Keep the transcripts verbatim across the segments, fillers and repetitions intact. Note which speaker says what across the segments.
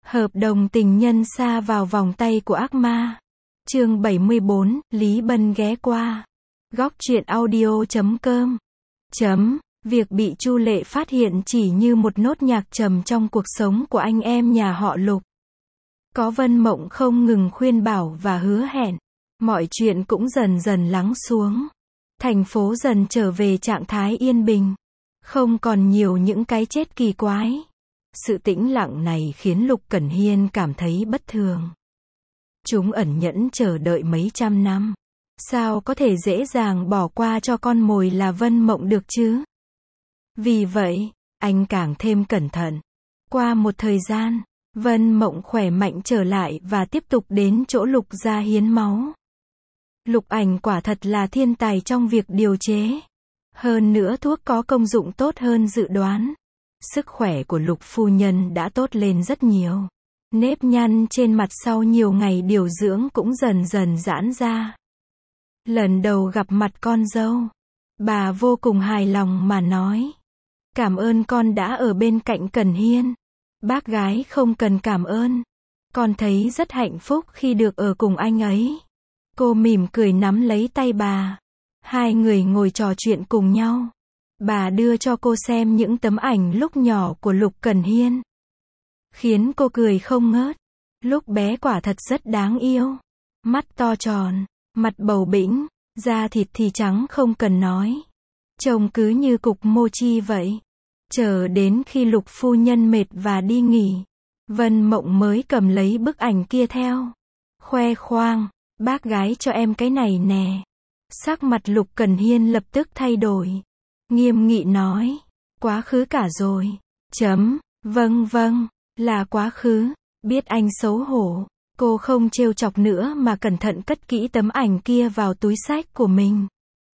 Speaker 1: Hợp đồng tình nhân sa vào vòng tay của ác ma. Chương bảy mươi bốn, Lý Bân ghé qua. Góc truyện audio chấm com. Chấm, việc bị Chu Lệ phát hiện chỉ như một nốt nhạc trầm trong cuộc sống của anh em nhà họ Lục. Có Vân Mộng không ngừng khuyên bảo và hứa hẹn, mọi chuyện cũng dần dần lắng xuống. Thành phố dần trở về trạng thái yên bình, không còn nhiều những cái chết kỳ quái. Sự tĩnh lặng này khiến Lục Cẩn Hiên cảm thấy bất thường. Chúng ẩn nhẫn chờ đợi mấy trăm năm, sao có thể dễ dàng bỏ qua cho con mồi là Vân Mộng được chứ? Vì vậy, anh càng thêm cẩn thận. Qua một thời gian, Vân Mộng khỏe mạnh trở lại và tiếp tục đến chỗ Lục gia hiến máu. Lục Ảnh quả thật là thiên tài trong việc điều chế. Hơn nữa thuốc có công dụng tốt hơn dự đoán. Sức khỏe của Lục phu nhân đã tốt lên rất nhiều. Nếp nhăn trên mặt sau nhiều ngày điều dưỡng cũng dần dần giãn ra. Lần đầu gặp mặt con dâu, bà vô cùng hài lòng mà nói: "Cảm ơn con đã ở bên cạnh Cẩn Hiên. Bác gái không cần cảm ơn. Con thấy rất hạnh phúc khi được ở cùng anh ấy." Cô mỉm cười nắm lấy tay bà. Hai người ngồi trò chuyện cùng nhau. Bà đưa cho cô xem những tấm ảnh lúc nhỏ của Lục Cẩn Hiên, khiến cô cười không ngớt. Lúc bé quả thật rất đáng yêu. Mắt to tròn, mặt bầu bĩnh, da thịt thì trắng không cần nói. Trông cứ như cục mochi vậy. Chờ đến khi Lục phu nhân mệt và đi nghỉ, Vân Mộng mới cầm lấy bức ảnh kia theo. Khoe khoang: "Bác gái cho em cái này nè." Sắc mặt Lục Cẩn Hiên lập tức thay đổi. Nghiêm nghị nói: "Quá khứ cả rồi." Chấm, vâng vâng, là quá khứ. Biết anh xấu hổ, cô không trêu chọc nữa mà cẩn thận cất kỹ tấm ảnh kia vào túi xách của mình.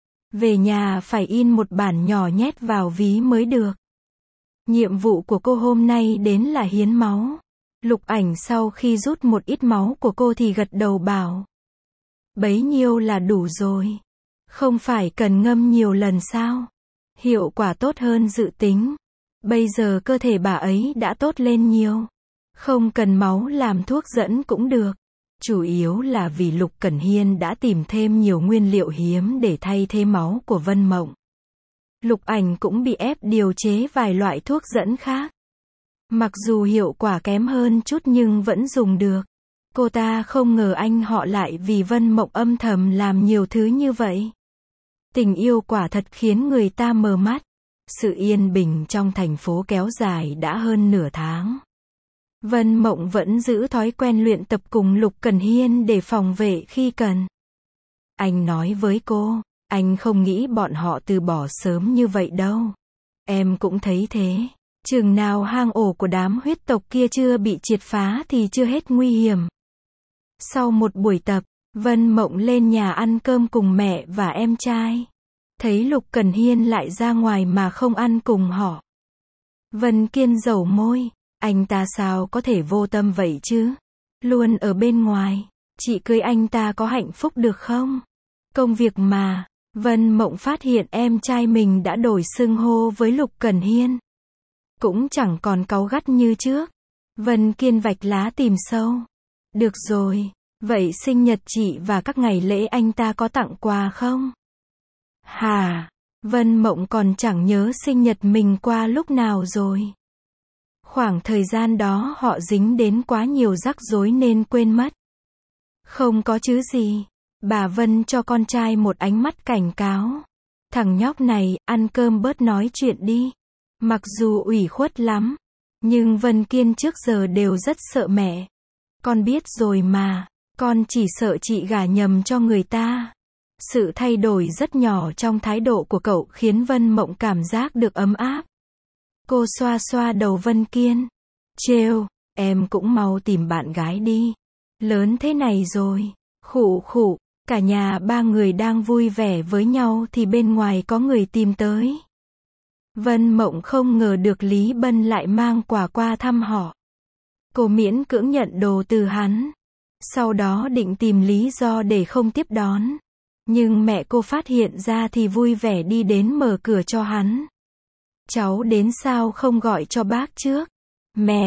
Speaker 1: Về nhà phải in một bản nhỏ nhét vào ví mới được. Nhiệm vụ của cô hôm nay đến là hiến máu. Lục Ảnh sau khi rút một ít máu của cô thì gật đầu bảo: "Bấy nhiêu là đủ rồi. Không phải cần ngâm nhiều lần sao? Hiệu quả tốt hơn dự tính. Bây giờ cơ thể bà ấy đã tốt lên nhiều. Không cần máu làm thuốc dẫn cũng được." Chủ yếu là vì Lục Cẩn Hiên đã tìm thêm nhiều nguyên liệu hiếm để thay thế máu của Vân Mộng. Lục Ảnh cũng bị ép điều chế vài loại thuốc dẫn khác. Mặc dù hiệu quả kém hơn chút nhưng vẫn dùng được. Cô ta không ngờ anh họ lại vì Vân Mộng âm thầm làm nhiều thứ như vậy. Tình yêu quả thật khiến người ta mờ mắt. Sự yên bình trong thành phố kéo dài đã hơn nửa tháng. Vân Mộng vẫn giữ thói quen luyện tập cùng Lục Cẩn Hiên để phòng vệ khi cần. Anh nói với cô, anh không nghĩ bọn họ từ bỏ sớm như vậy đâu. Em cũng thấy thế. Chừng nào hang ổ của đám huyết tộc kia chưa bị triệt phá thì chưa hết nguy hiểm. Sau một buổi tập, Vân Mộng lên nhà ăn cơm cùng mẹ và em trai. Thấy Lục Cẩn Hiên lại ra ngoài mà không ăn cùng họ. Vân Kiên dẩu môi, anh ta sao có thể vô tâm vậy chứ? Luôn ở bên ngoài, chị cưới anh ta có hạnh phúc được không? Công việc mà. Vân Mộng phát hiện em trai mình đã đổi xưng hô với Lục Cẩn Hiên. Cũng chẳng còn cáu gắt như trước. Vân Kiên vạch lá tìm sâu. Được rồi, vậy sinh nhật chị và các ngày lễ anh ta có tặng quà không? Hà, Vân Mộng còn chẳng nhớ sinh nhật mình qua lúc nào rồi. Khoảng thời gian đó họ dính đến quá nhiều rắc rối nên quên mất. Không có chứ gì. Bà Vân cho con trai một ánh mắt cảnh cáo. Thằng nhóc này, ăn cơm bớt nói chuyện đi. Mặc dù ủy khuất lắm, nhưng Vân Kiên trước giờ đều rất sợ mẹ. Con biết rồi mà, con chỉ sợ chị gả nhầm cho người ta. Sự thay đổi rất nhỏ trong thái độ của cậu khiến Vân Mộng cảm giác được ấm áp. Cô xoa xoa đầu Vân Kiên. Trêu, em cũng mau tìm bạn gái đi. Lớn thế này rồi. Khụ khụ, cả nhà ba người đang vui vẻ với nhau thì bên ngoài có người tìm tới. Vân Mộng không ngờ được Lý Bân lại mang quà qua thăm họ. Cô miễn cưỡng nhận đồ từ hắn. Sau đó định tìm lý do để không tiếp đón. Nhưng mẹ cô phát hiện ra thì vui vẻ đi đến mở cửa cho hắn. Cháu đến sao không gọi cho bác trước? Mẹ,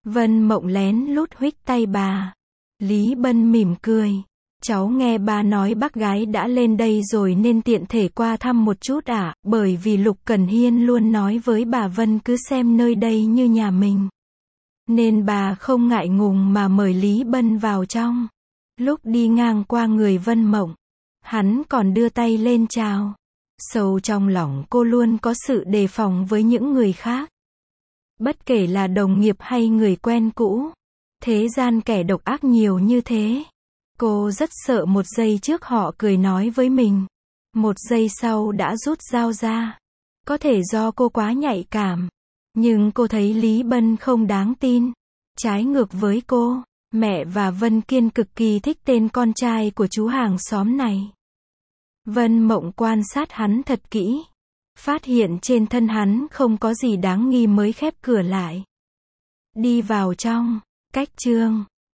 Speaker 1: Vân Mộng lén lút huých tay bà. Lý Bân mỉm cười. Cháu nghe ba nói bác gái đã lên đây rồi nên tiện thể qua thăm một chút ạ, bởi vì Lục Cẩn Hiên luôn nói với bà Vân cứ xem nơi đây như nhà mình. Nên bà không ngại ngùng mà mời Lý Bân vào trong. Lúc đi ngang qua người Vân Mộng, hắn còn đưa tay lên chào. Sâu trong lòng cô luôn có sự đề phòng với những người khác. Bất kể là đồng nghiệp hay người quen cũ. Thế gian kẻ độc ác nhiều như thế. Cô rất sợ một giây trước họ cười nói với mình. Một giây sau đã rút dao ra. Có thể do cô quá nhạy cảm. Nhưng cô thấy Lý Bân không đáng tin. Trái ngược với cô, mẹ và Vân Kiên cực kỳ thích tên con trai của chú hàng xóm này. Vân Mộng quan sát hắn thật kỹ. Phát hiện trên thân hắn không có gì đáng nghi mới khép cửa lại. Đi vào trong. Cách chương